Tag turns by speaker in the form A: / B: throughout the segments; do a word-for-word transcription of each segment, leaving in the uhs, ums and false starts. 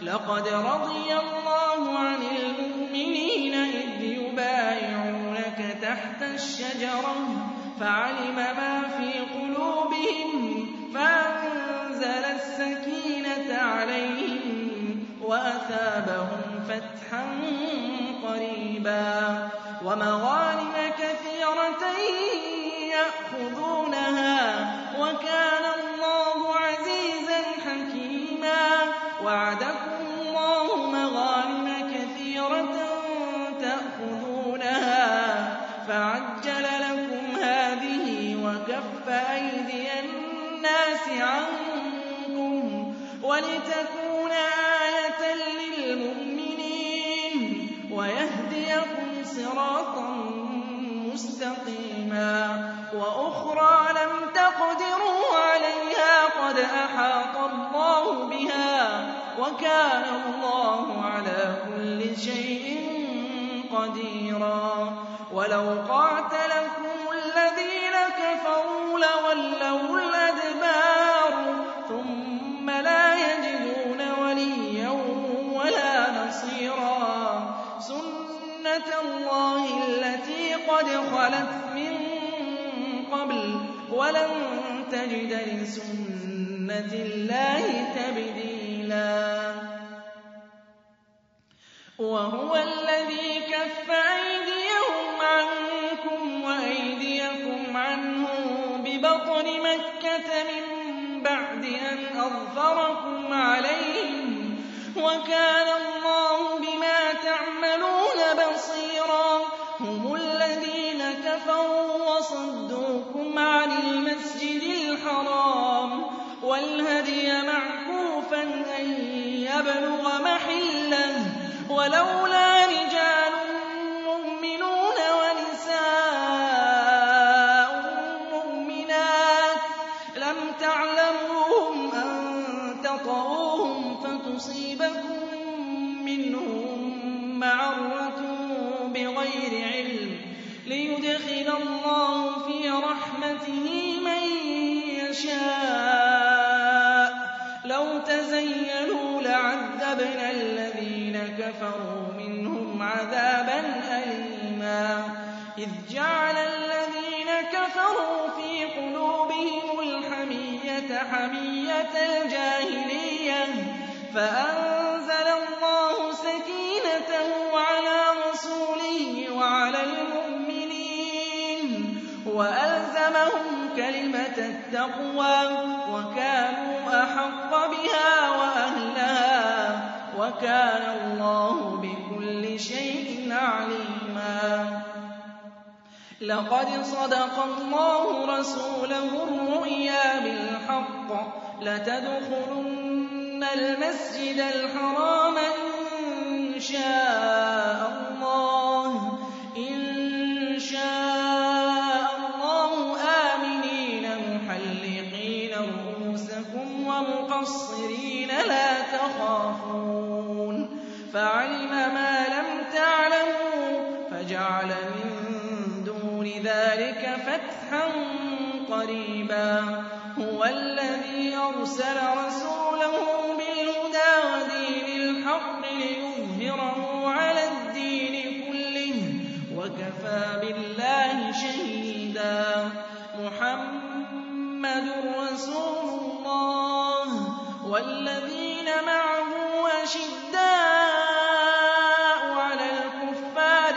A: لقد رضي الله عن المؤمنين إذ يبايعونك تحت الشجرة فعلم ما في قلوبهم فأنزل السكينة عليهم وأثابهم فتحا قريبا ومغانم كثيرة يأخذونها وكان الله عزيزا حكيما وعدكم الله مغانم كثيرة تأخذونها فعجل لكم هذه وكف أيدي الناس عنكم ولتكون آية للمؤمنين ويهديكم صراطا مستقيما وأخرى لم تقدروا عليها قد أحاط الله بها وكان الله على كل شيء قديرا ولو قاتلكم الذين كفروا لولوا الأدبار ثم لا يجدون وليا ولا نصيرا سنة الله التي قد خلت من قبل ولن تجد لسنة الله تبديلا وهو الذي كف أيديهم عنكم وأيديكم عنهم ببطن مكة من بعد أن أظفركم عليهم وكان الله بما تعملون بصيرا هم الذين كفروا وصدوكم عن المسجد الحرام والهدي معكوفا أن يبلغ محله ولولا رجال مؤمنون ونساء مؤمنات لم تعلموهم أن تطؤوهم فتصيبكم منهم معرة بغير علم ليدخل الله في رحمته من يشاء لو تزينوا لعذبنا الذين كفروا منهم عذابا أليما إذ جعل الذين كفروا في قلوبهم الحمية حمية الجاهلية فأنزل الله سكينته على رسوله وعلى المؤمنين وألزمهم كلمة التقوى وكانوا أحق بها وأهلها وكان الله بكل شيء عليما لقد صدق الله رسوله الرؤيا بالحق لتدخلن المسجد الحرام إن شاء الله إن شاء الله آمنين محلقين رؤوسكم ومقصرين لا تخافون فعلم ما لم تعلموا فجعل من دون ذلك فتحا قريبا هو الذي أرسل رسوله بالهدى ودين الحق ليظهره على الدين كله وكفى بالله شهيدا محمد رسول الله والذين معه أشداء على الكفار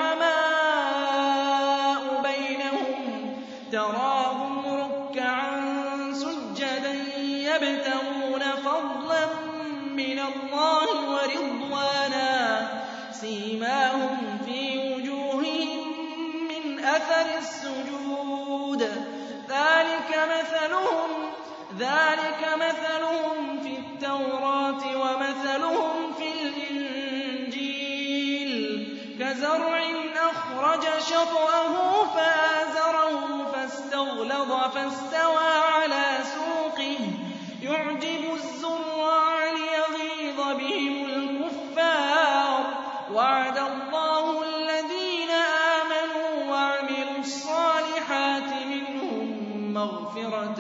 A: رحماء بينهم تراهم ركعا سجدا يبتغون فضلا من الله ورضوانا سيماهم في وجوههم من أثر السجود ذلك مثلهم ذلك مثلهم في التوراة ومثلهم في الإنجيل كزرع أخرج شطأه فآزره فاستغلظ فاستوى على سوقه يعجب الزراع ليغيظ بهم الكفار وعد الله الذين آمنوا وعملوا الصالحات منهم مغفرة